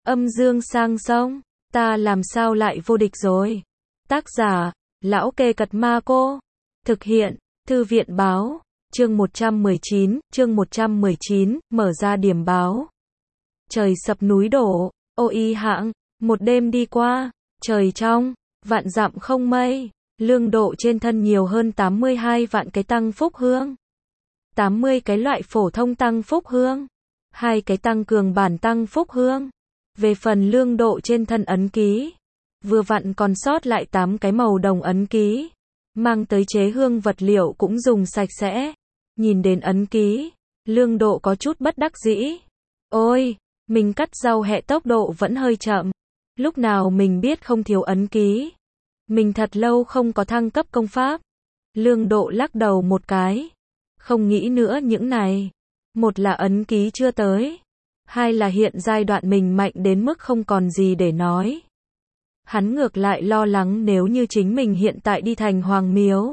Âm dương sang sông, ta làm sao lại vô địch rồi. Tác giả, Lão Kê Cật Ma Cô. Thực hiện, Thư viện báo. Chương 119, mở ra điểm báo. Trời sập núi đổ, ô y hạng, một đêm đi qua, trời trong, vạn dặm không mây, lương độ trên thân nhiều hơn 82 vạn cái tăng phúc hương. 80 cái loại phổ thông tăng phúc hương, 2 cái tăng cường bản tăng phúc hương. Về phần lương độ trên thân ấn ký, vừa vặn còn sót lại 8 cái màu đồng ấn ký, mang tới chế hương vật liệu cũng dùng sạch sẽ. Nhìn đến ấn ký, lương độ có chút bất đắc dĩ. Ôi, mình cắt rau hẹ tốc độ vẫn hơi chậm. Lúc nào mình biết không thiếu ấn ký. Mình thật lâu không có thăng cấp công pháp. Lương độ lắc đầu một cái. Không nghĩ nữa những này. Một là ấn ký chưa tới. Hai là hiện giai đoạn mình mạnh đến mức không còn gì để nói. Hắn ngược lại lo lắng nếu như chính mình hiện tại đi thành Hoàng Miếu.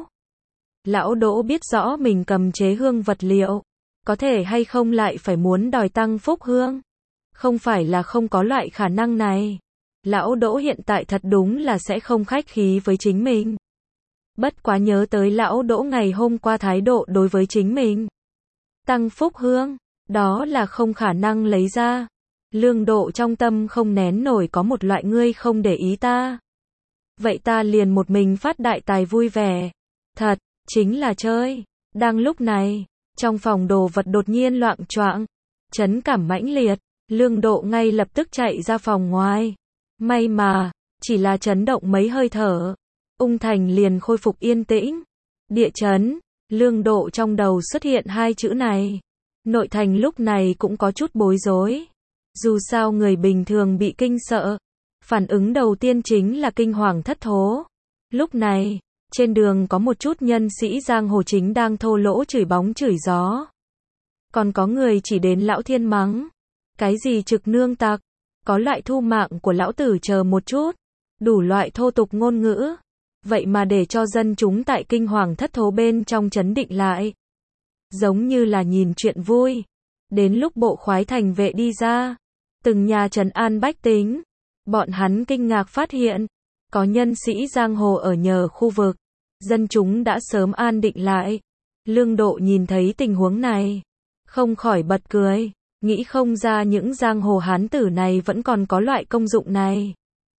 Lão Đỗ biết rõ mình cầm chế hương vật liệu. Có thể hay không lại phải muốn đòi tăng phúc hương. Không phải là không có loại khả năng này. Lão Đỗ hiện tại thật đúng là sẽ không khách khí với chính mình. Bất quá nhớ tới Lão Đỗ ngày hôm qua thái độ đối với chính mình. Tăng phúc hương, đó là không khả năng lấy ra. Lương độ trong tâm không nén nổi có một loại ngươi không để ý ta. Vậy ta liền một mình phát đại tài vui vẻ. Thật, chính là chơi. Đang lúc này, trong phòng đồ vật đột nhiên loạng choạng, chấn cảm mãnh liệt. Lương độ ngay lập tức chạy ra phòng ngoài. May mà, chỉ là chấn động mấy hơi thở. Ung thành liền khôi phục yên tĩnh. Địa chấn, lương độ trong đầu xuất hiện hai chữ này. Nội thành lúc này cũng có chút bối rối. Dù sao người bình thường bị kinh sợ. Phản ứng đầu tiên chính là kinh hoàng thất thố. Lúc này, trên đường có một chút nhân sĩ giang hồ chính đang thô lỗ chửi bóng chửi gió. Còn có người chỉ đến lão thiên mắng. Cái gì trực nương tặc, có loại thu mạng của lão tử chờ một chút, đủ loại thô tục ngôn ngữ. Vậy mà để cho dân chúng tại kinh hoàng thất thố bên trong chấn định lại. Giống như là nhìn chuyện vui. Đến lúc bộ khoái thành vệ đi ra, từng nhà trấn an bách tính, bọn hắn kinh ngạc phát hiện, có nhân sĩ giang hồ ở nhờ khu vực, dân chúng đã sớm an định lại. Lương độ nhìn thấy tình huống này, không khỏi bật cười. Nghĩ không ra những giang hồ hán tử này vẫn còn có loại công dụng này.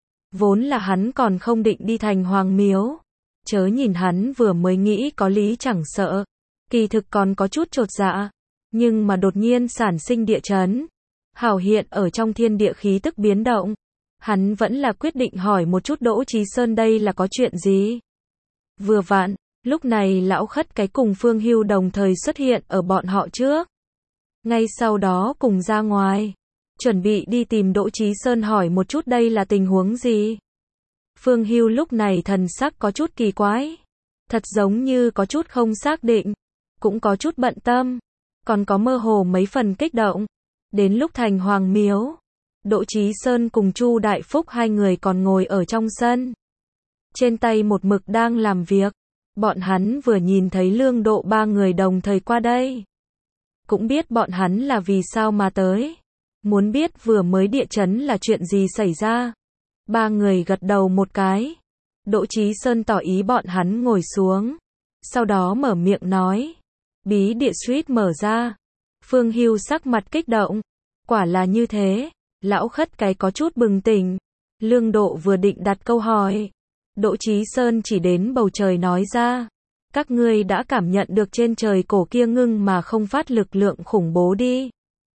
Vốn là hắn còn không định đi thành Hoàng Miếu. Chớ nhìn hắn vừa mới nghĩ có lý chẳng sợ. Kỳ thực còn có chút chột dạ. Nhưng mà đột nhiên sản sinh địa chấn. Hảo hiện ở trong thiên địa khí tức biến động. Hắn vẫn là quyết định hỏi một chút Đỗ Chí Sơn đây là có chuyện gì. Vừa vặn, lúc này lão khất cái cùng Phương Hưu đồng thời xuất hiện ở bọn họ trước. Ngay sau đó cùng ra ngoài, chuẩn bị đi tìm Đỗ Chí Sơn hỏi một chút đây là tình huống gì. Phương Hưu lúc này thần sắc có chút kỳ quái, thật giống như có chút không xác định, cũng có chút bận tâm, còn có mơ hồ mấy phần kích động. Đến lúc thành Hoàng Miếu, Đỗ Chí Sơn cùng Chu Đại Phúc hai người còn ngồi ở trong sân. Trên tay một mực đang làm việc, bọn hắn vừa nhìn thấy lương độ ba người đồng thời qua đây. Cũng biết bọn hắn là vì sao mà tới. Muốn biết vừa mới địa chấn là chuyện gì xảy ra. Ba người gật đầu một cái. Đỗ Chí Sơn tỏ ý bọn hắn ngồi xuống. Sau đó mở miệng nói. Bí địa suýt mở ra. Phương Hưu sắc mặt kích động. Quả là như thế. Lão khất cái có chút bừng tỉnh. Lương độ vừa định đặt câu hỏi. Đỗ Chí Sơn chỉ đến bầu trời nói ra. Các ngươi đã cảm nhận được trên trời cổ kia ngưng mà không phát lực lượng khủng bố đi.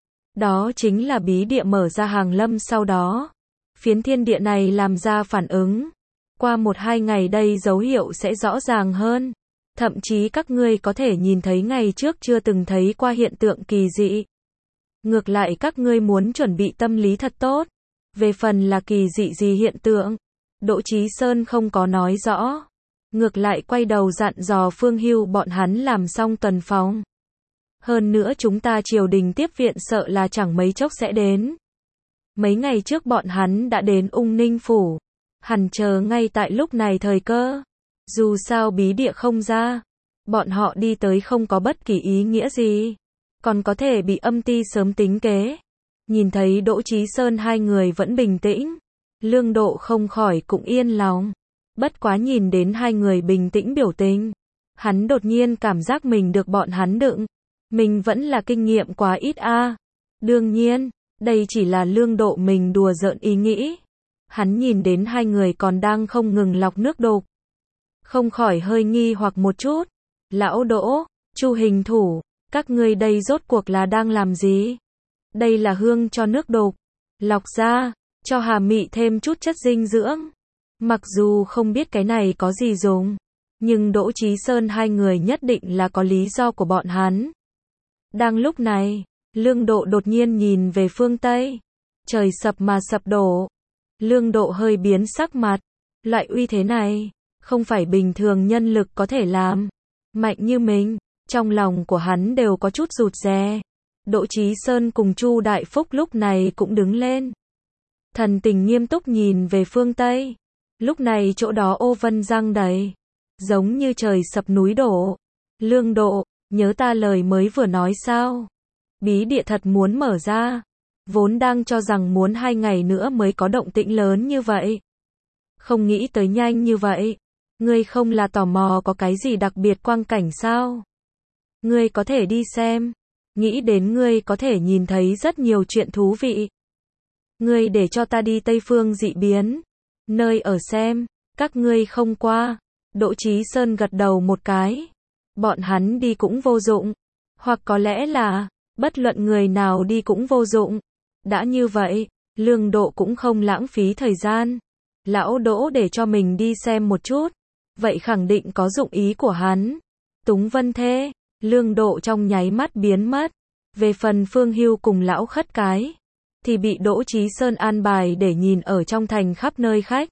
Đó chính là bí địa mở ra hàng lâm sau đó. Phiến thiên địa này làm ra phản ứng. Qua 1-2 ngày đây dấu hiệu sẽ rõ ràng hơn. Thậm chí các ngươi có thể nhìn thấy ngày trước chưa từng thấy qua hiện tượng kỳ dị. Ngược lại các ngươi muốn chuẩn bị tâm lý thật tốt. Về phần là kỳ dị gì hiện tượng, Đỗ Chí Sơn không có nói rõ. Ngược lại quay đầu dặn dò Phương Hưu bọn hắn làm xong tuần phòng. Hơn nữa chúng ta triều đình tiếp viện sợ là chẳng mấy chốc sẽ đến. Mấy ngày trước bọn hắn đã đến Ung Ninh Phủ. Hẳn chờ ngay tại lúc này thời cơ. Dù sao bí địa không ra. Bọn họ đi tới không có bất kỳ ý nghĩa gì. Còn có thể bị âm ty sớm tính kế. Nhìn thấy Đỗ Chí Sơn hai người vẫn bình tĩnh, Lương Độ không khỏi cũng yên lòng. Bất quá nhìn đến hai người bình tĩnh biểu tình, hắn đột nhiên cảm giác mình được bọn hắn đựng. Mình vẫn là kinh nghiệm quá ít a. Đương nhiên, đây chỉ là Lương Độ mình đùa giỡn ý nghĩ. Hắn nhìn đến hai người còn đang không ngừng lọc nước đục, không khỏi hơi nghi hoặc một chút. Lão Đỗ, Chu hình thủ, các ngươi đây rốt cuộc là đang làm gì? Đây là hương cho nước đục, lọc ra, cho hà mị thêm chút chất dinh dưỡng. Mặc dù không biết cái này có gì dùng, nhưng Đỗ Chí Sơn hai người nhất định là có lý do của bọn hắn. Đang lúc này, Lương Độ đột nhiên nhìn về phương Tây. Trời sập mà sập đổ. Lương Độ hơi biến sắc mặt. Loại uy thế này, không phải bình thường nhân lực có thể làm. Mạnh như mình, trong lòng của hắn đều có chút rụt rè. Đỗ Chí Sơn cùng Chu Đại Phúc lúc này cũng đứng lên. Thần tình nghiêm túc nhìn về phương Tây. Lúc này chỗ đó ô vân giăng đầy, giống như trời sập núi đổ. Lương Độ, nhớ ta lời mới vừa nói sao? Bí địa thật muốn mở ra. Vốn đang cho rằng muốn 2 ngày nữa mới có động tĩnh lớn như vậy. Không nghĩ tới nhanh như vậy. Ngươi không là tò mò có cái gì đặc biệt quang cảnh sao? Ngươi có thể đi xem. Nghĩ đến ngươi có thể nhìn thấy rất nhiều chuyện thú vị. Ngươi để cho ta đi Tây Phương dị biến. Nơi ở xem, các ngươi không qua. Đỗ Chí Sơn gật đầu một cái. Bọn hắn đi cũng vô dụng. Hoặc có lẽ là, bất luận người nào đi cũng vô dụng. Đã như vậy, Lương Độ cũng không lãng phí thời gian. Lão Đỗ để cho mình đi xem một chút. Vậy khẳng định có dụng ý của hắn. Túng Vân Thê, Lương Độ trong nháy mắt biến mất. Về phần Phương Hưu cùng lão khất cái, thì bị Đỗ Chí Sơn an bài để nhìn ở trong thành khắp nơi khách.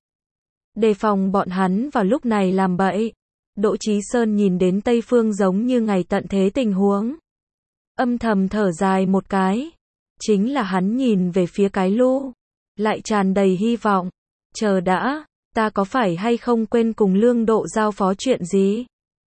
Đề phòng bọn hắn vào lúc này làm bậy. Đỗ Chí Sơn nhìn đến Tây Phương giống như ngày tận thế tình huống. Âm thầm thở dài một cái. Chính là hắn nhìn về phía cái lu, lại tràn đầy hy vọng. Chờ đã, ta có phải hay không quên cùng Lương Độ giao phó chuyện gì?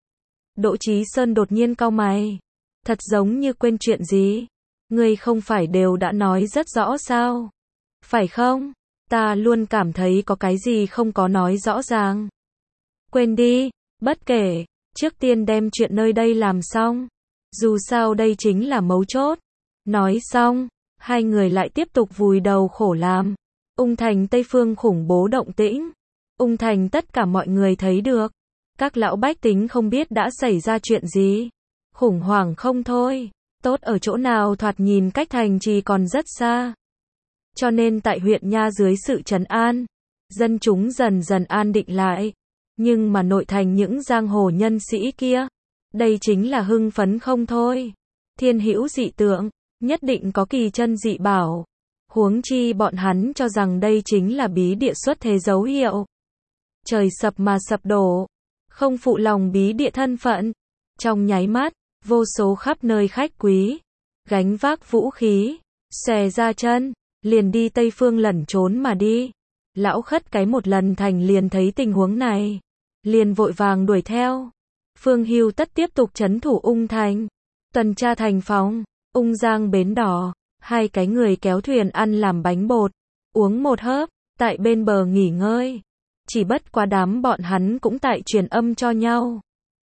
Đỗ Chí Sơn đột nhiên cau mày. Thật giống như quên chuyện gì? Ngươi không phải đều đã nói rất rõ sao? Phải không? Ta luôn cảm thấy có cái gì không có nói rõ ràng. Quên đi, bất kể, trước tiên đem chuyện nơi đây làm xong. Dù sao đây chính là mấu chốt. Nói xong, hai người lại tiếp tục vùi đầu khổ làm. Ung thành Tây Phương khủng bố động tĩnh. Ung thành tất cả mọi người thấy được. Các lão bách tính không biết đã xảy ra chuyện gì. Khủng hoảng không thôi. Tốt ở chỗ nào thoạt nhìn cách thành trì còn rất xa. Cho nên tại huyện Nha dưới sự trấn an, dân chúng dần dần an định lại. Nhưng mà nội thành những giang hồ nhân sĩ kia, đây chính là hưng phấn không thôi. Thiên hữu dị tượng, nhất định có kỳ chân dị bảo. Huống chi bọn hắn cho rằng đây chính là bí địa xuất thế dấu hiệu. Trời sập mà sập đổ, không phụ lòng bí địa thân phận. Trong nháy mắt, vô số khắp nơi khách quý, gánh vác vũ khí, xòe ra chân, liền đi Tây Phương lẩn trốn mà đi. Lão khất cái một lần thành liền thấy tình huống này, liền vội vàng đuổi theo. Phương Hưu tất tiếp tục trấn thủ Ung thành, tuần tra thành phòng, Ung Giang bến đỏ, hai cái người kéo thuyền ăn làm bánh bột, uống một hớp, tại bên bờ nghỉ ngơi. Chỉ bất quá đám bọn hắn cũng tại truyền âm cho nhau.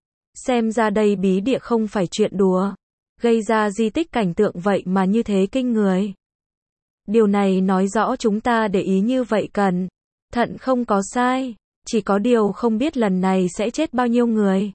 Xem ra đây bí địa không phải chuyện đùa, gây ra di tích cảnh tượng vậy mà như thế kinh người. Điều này nói rõ chúng ta để ý như vậy cần thận không có sai, chỉ có điều không biết lần này sẽ chết bao nhiêu người.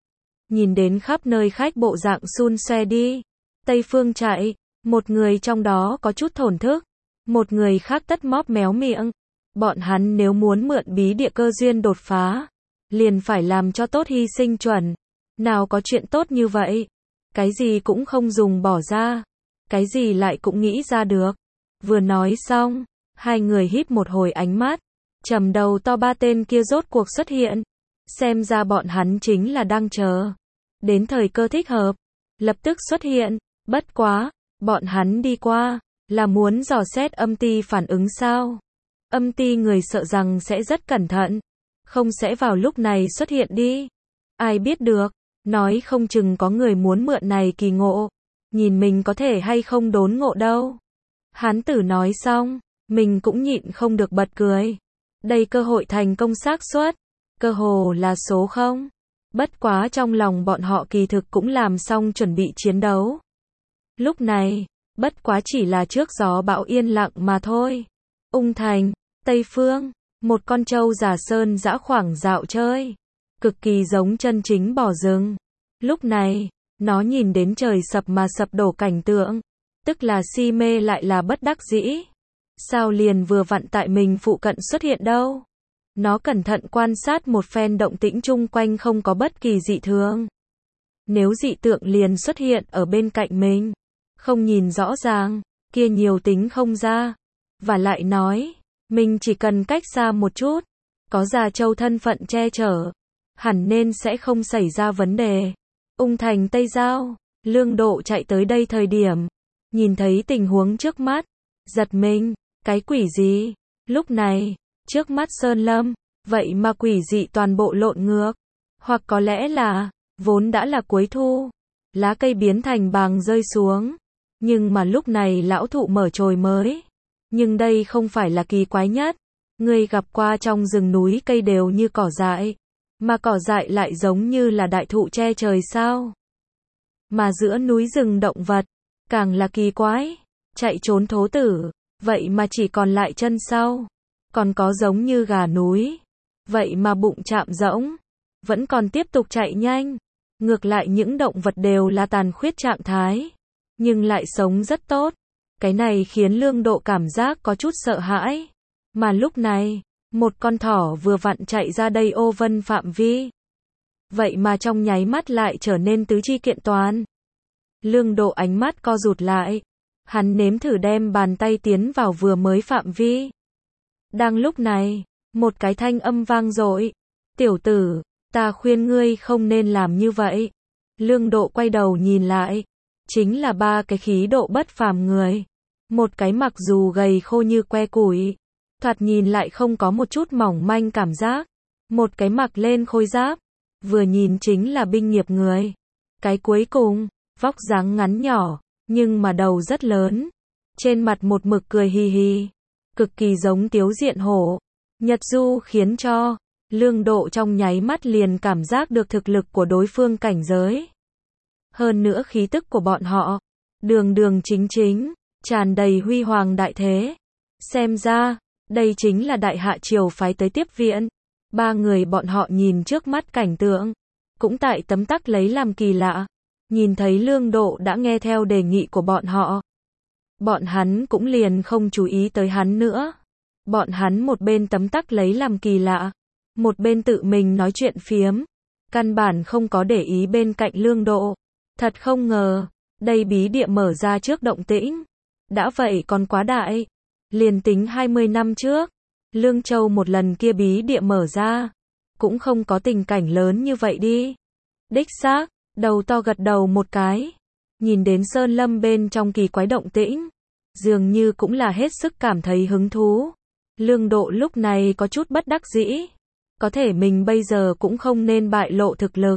Nhìn đến khắp nơi khách bộ dạng xun xoe đi, Tây Phương chạy, một người trong đó có chút thổn thức, một người khác tất móp méo miệng. Bọn hắn nếu muốn mượn bí địa cơ duyên đột phá, liền phải làm cho tốt hy sinh chuẩn. Nào có chuyện tốt như vậy, cái gì cũng không dùng bỏ ra, cái gì lại cũng nghĩ ra được. Vừa nói xong, hai người híp một hồi ánh mắt, trầm đầu to ba tên kia rốt cuộc xuất hiện. Xem ra bọn hắn chính là đang chờ đến thời cơ thích hợp, lập tức xuất hiện. Bất quá, bọn hắn đi qua, là muốn dò xét âm ty phản ứng sao? Âm ty người sợ rằng sẽ rất cẩn thận, không sẽ vào lúc này xuất hiện đi. Ai biết được, nói không chừng có người muốn mượn này kỳ ngộ, nhìn mình có thể hay không đốn ngộ đâu. Hán tử nói xong, mình cũng nhịn không được bật cười. Đây cơ hội thành công xác suất, cơ hồ là số 0. Bất quá trong lòng bọn họ kỳ thực cũng làm xong chuẩn bị chiến đấu. Lúc này, bất quá chỉ là trước gió bão yên lặng mà thôi. Ung thành, Tây Phương, một con trâu giả sơn dã khoảng dạo chơi. Cực kỳ giống chân chính bò rừng. Lúc này, nó nhìn đến trời sập mà sập đổ cảnh tượng. Tức là si mê lại là bất đắc dĩ. Sao liền vừa vặn tại mình phụ cận xuất hiện đâu? Nó cẩn thận quan sát một phen động tĩnh chung quanh không có bất kỳ dị thường. Nếu dị tượng liền xuất hiện ở bên cạnh mình, không nhìn rõ ràng, kia nhiều tính không ra. Và lại nói, mình chỉ cần cách xa một chút, có già châu thân phận che chở, hẳn nên sẽ không xảy ra vấn đề. Ung thành Tây Giao, Lương Độ chạy tới đây thời điểm, nhìn thấy tình huống trước mắt, giật mình, cái quỷ gì? Lúc này, trước mắt Sơn Lâm, vậy mà quỷ dị toàn bộ lộn ngược. Hoặc có lẽ là, vốn đã là cuối thu, lá cây biến thành bàng rơi xuống. Nhưng mà lúc này lão thụ mở chồi mới. Nhưng đây không phải là kỳ quái nhất. Người gặp qua trong rừng núi cây đều như cỏ dại. Mà cỏ dại lại giống như là đại thụ che trời sao. Mà giữa núi rừng động vật, càng là kỳ quái. Chạy trốn thố tử, vậy mà chỉ còn lại chân sau. Còn có giống như gà núi, vậy mà bụng chạm rỗng, vẫn còn tiếp tục chạy nhanh. Ngược lại những động vật đều là tàn khuyết trạng thái, nhưng lại sống rất tốt. Cái này khiến Lương Độ cảm giác có chút sợ hãi. Mà lúc này, một con thỏ vừa vặn chạy ra đây ô vân phạm vi. Vậy mà trong nháy mắt lại trở nên tứ chi kiện toàn. Lương Độ ánh mắt co rụt lại. Hắn nếm thử đem bàn tay tiến vào vừa mới phạm vi. Đang lúc này, một cái thanh âm vang dội. Tiểu tử, ta khuyên ngươi không nên làm như vậy. Lương Độ quay đầu nhìn lại. Chính là ba cái khí độ bất phàm người. Một cái mặc dù gầy khô như que củi, thoạt nhìn lại không có một chút mỏng manh cảm giác. Một cái mặc lên khôi giáp, vừa nhìn chính là binh nghiệp người. Cái cuối cùng, vóc dáng ngắn nhỏ, nhưng mà đầu rất lớn. Trên mặt một mực cười hì hì, cực kỳ giống Tiếu Diện Hổ. Nhật Du khiến cho Lương Độ trong nháy mắt liền cảm giác được thực lực của đối phương cảnh giới. Hơn nữa khí tức của bọn họ, đường đường chính chính, tràn đầy huy hoàng đại thế. Xem ra, đây chính là Đại Hạ Triều phái tới tiếp viện. Ba người bọn họ nhìn trước mắt cảnh tượng, cũng tại tấm tắc lấy làm kỳ lạ. Nhìn thấy Lương Độ đã nghe theo đề nghị của bọn họ, bọn hắn cũng liền không chú ý tới hắn nữa. Bọn hắn một bên tấm tắc lấy làm kỳ lạ, một bên tự mình nói chuyện phiếm, căn bản không có để ý bên cạnh Lương Độ. Thật không ngờ, đây bí địa mở ra trước động tĩnh. Đã vậy còn quá đại. Liền tính 20 năm trước, Lương Châu một lần kia bí địa mở ra, cũng không có tình cảnh lớn như vậy đi. Đích xác, đầu to gật đầu một cái. Nhìn đến Sơn Lâm bên trong kỳ quái động tĩnh, dường như cũng là hết sức cảm thấy hứng thú. Lương Độ lúc này có chút bất đắc dĩ. Có thể mình bây giờ cũng không nên bại lộ thực lực.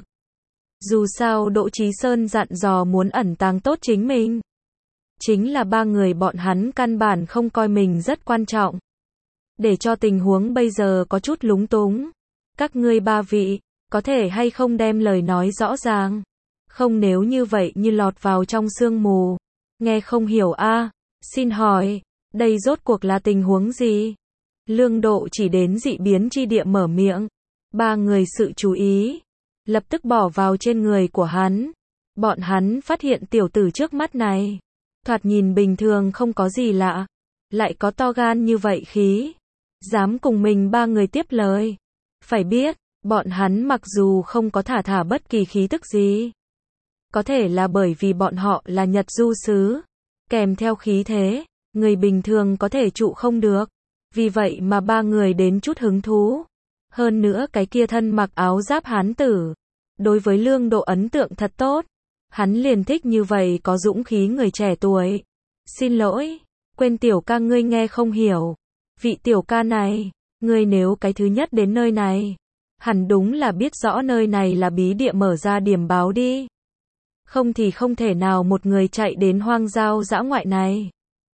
Dù sao Đỗ Chí Sơn dặn dò muốn ẩn tàng tốt chính mình. Chính là ba người bọn hắn căn bản không coi mình rất quan trọng. Để cho tình huống bây giờ có chút lúng túng. Các ngươi ba vị, có thể hay không đem lời nói rõ ràng. Không nếu như vậy như lọt vào trong sương mù. Nghe không hiểu a. Xin hỏi, đây rốt cuộc là tình huống gì? Lương Độ chỉ đến dị biến chi địa mở miệng. Ba người sự chú ý lập tức bỏ vào trên người của hắn. Bọn hắn phát hiện tiểu tử trước mắt này, thoạt nhìn bình thường không có gì lạ, lại có to gan như vậy khí, dám cùng mình ba người tiếp lời. Phải biết, bọn hắn mặc dù không có thả bất kỳ khí tức gì, có thể là bởi vì bọn họ là Nhật Du sứ, kèm theo khí thế, người bình thường có thể trụ không được. Vì vậy mà ba người đến chút hứng thú. Hơn nữa cái kia thân mặc áo giáp hán tử, đối với Lương Độ ấn tượng thật tốt. Hắn liền thích như vậy có dũng khí người trẻ tuổi. Xin lỗi, quên tiểu ca ngươi nghe không hiểu. Vị tiểu ca này, ngươi nếu cái thứ nhất đến nơi này, hẳn đúng là biết rõ nơi này là bí địa mở ra điểm báo đi. Không thì không thể nào một người chạy đến hoang giao dã ngoại này.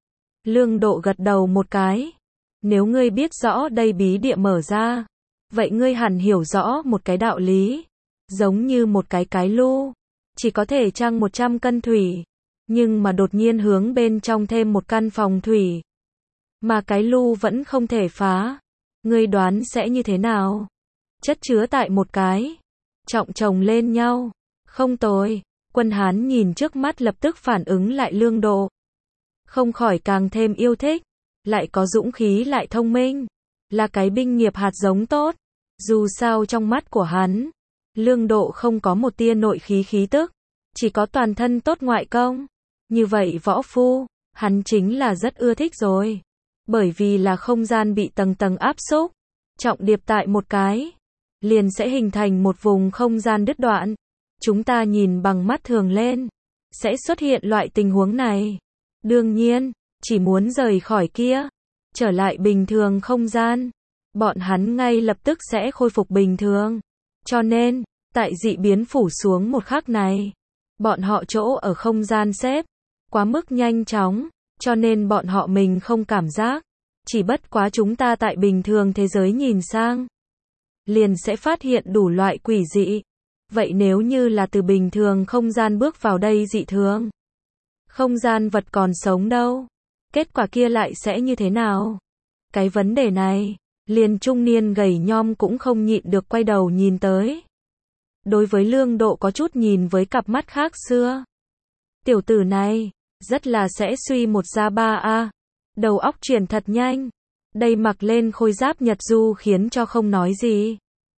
Lương Độ gật đầu một cái. Nếu ngươi biết rõ đây bí địa mở ra, vậy ngươi hẳn hiểu rõ một cái đạo lý. Giống như một cái lu, chỉ có thể trang 100 cân thủy, nhưng mà đột nhiên hướng bên trong thêm một căn phòng thủy, mà cái lu vẫn không thể phá. Ngươi đoán sẽ như thế nào? Chất chứa tại một cái, trọng chồng lên nhau. Không tồi. Quân Hán nhìn trước mắt lập tức phản ứng lại Lương Độ. Không khỏi càng thêm yêu thích. Lại có dũng khí lại thông minh. Là cái binh nghiệp hạt giống tốt. Dù sao trong mắt của hắn, Lương Độ không có một tia nội khí khí tức, chỉ có toàn thân tốt ngoại công. Như vậy võ phu, hắn chính là rất ưa thích rồi. Bởi vì là không gian bị tầng tầng áp xúc, trọng điệp tại một cái, liền sẽ hình thành một vùng không gian đứt đoạn. Chúng ta nhìn bằng mắt thường lên, sẽ xuất hiện loại tình huống này. Đương nhiên, chỉ muốn rời khỏi kia, trở lại bình thường không gian, bọn hắn ngay lập tức sẽ khôi phục bình thường. Cho nên, tại dị biến phủ xuống một khắc này, bọn họ chỗ ở không gian xếp quá mức nhanh chóng, cho nên bọn họ mình không cảm giác. Chỉ bất quá chúng ta tại bình thường thế giới nhìn sang, liền sẽ phát hiện đủ loại quỷ dị. Vậy nếu như là từ bình thường không gian bước vào đây dị thường, không gian vật còn sống đâu, kết quả kia lại sẽ như thế nào? Cái vấn đề này, liền trung niên gầy nhom cũng không nhịn được quay đầu nhìn tới. Đối với Lương Độ có chút nhìn với cặp mắt khác xưa. Tiểu tử này, rất là sẽ suy một ra ba a. Đầu óc chuyển thật nhanh. Đây mặc lên khôi giáp Nhật Du khiến cho không nói gì.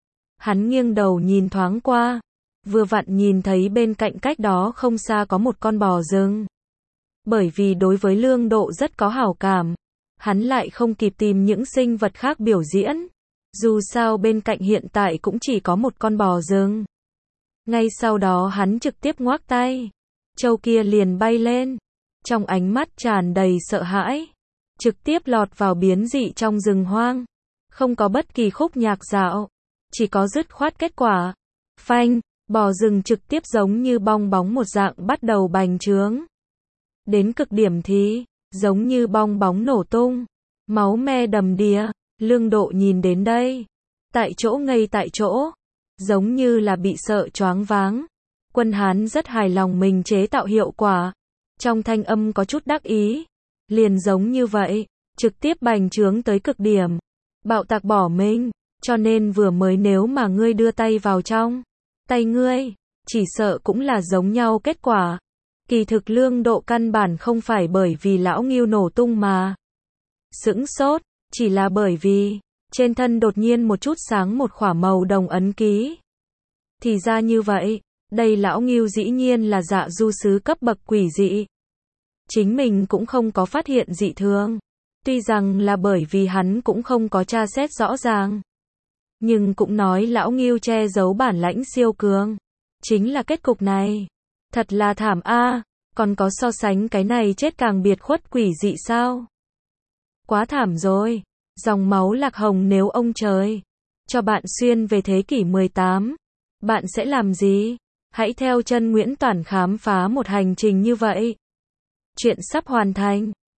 Hắn nghiêng đầu nhìn thoáng qua, vừa vặn nhìn thấy bên cạnh cách đó không xa có một con bò rừng. Bởi vì đối với Lương Độ rất có hảo cảm, hắn lại không kịp tìm những sinh vật khác biểu diễn. Dù sao bên cạnh hiện tại cũng chỉ có một con bò rừng. Ngay sau đó hắn trực tiếp ngoác tay, trâu kia liền bay lên, trong ánh mắt tràn đầy sợ hãi, trực tiếp lọt vào biến dị trong rừng hoang. Không có bất kỳ khúc nhạc dạo, chỉ có dứt khoát kết quả. Phanh, bò rừng trực tiếp giống như bong bóng một dạng bắt đầu bành trướng. Đến cực điểm thì, giống như bong bóng nổ tung, máu me đầm đìa. Lương Độ nhìn đến đây, tại chỗ ngây tại chỗ, giống như là bị sợ choáng váng. Quân Hán rất hài lòng mình chế tạo hiệu quả, trong thanh âm có chút đắc ý. Liền giống như vậy, trực tiếp bành trướng tới cực điểm, bạo tạc bỏ mình. Cho nên vừa mới nếu mà ngươi đưa tay vào trong tay ngươi, chỉ sợ cũng là giống nhau kết quả. Kỳ thực Lương Độ căn bản không phải bởi vì lão ngưu nổ tung mà sững sốt, chỉ là bởi vì trên thân đột nhiên một chút sáng một khỏa màu đồng ấn ký. Thì ra như vậy, đây lão ngưu dĩ nhiên là dạ du sứ cấp bậc quỷ dị. Chính mình cũng không có phát hiện dị thường, tuy rằng là bởi vì hắn cũng không có tra xét rõ ràng, nhưng cũng nói lão ngưu che giấu bản lãnh siêu cường. Chính là kết cục này, thật là thảm a. Còn có so sánh cái này chết càng biệt khuất quỷ dị sao? Quá thảm rồi. Dòng máu lạc hồng, nếu ông trời cho bạn xuyên về thế kỷ 18, bạn sẽ làm gì? Hãy theo chân Nguyễn Toản khám phá một hành trình như vậy. Chuyện sắp hoàn thành.